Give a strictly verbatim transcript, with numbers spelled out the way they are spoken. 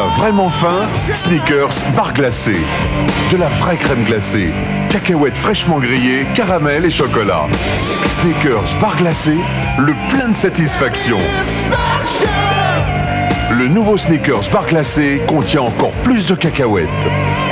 vraiment faim, Snickers barre glacée. De la vraie crème glacée, cacahuètes fraîchement grillées, caramel et chocolat. Snickers barre glacée, le plein de satisfaction. Le nouveau Snickers barre glacée contient encore plus de cacahuètes.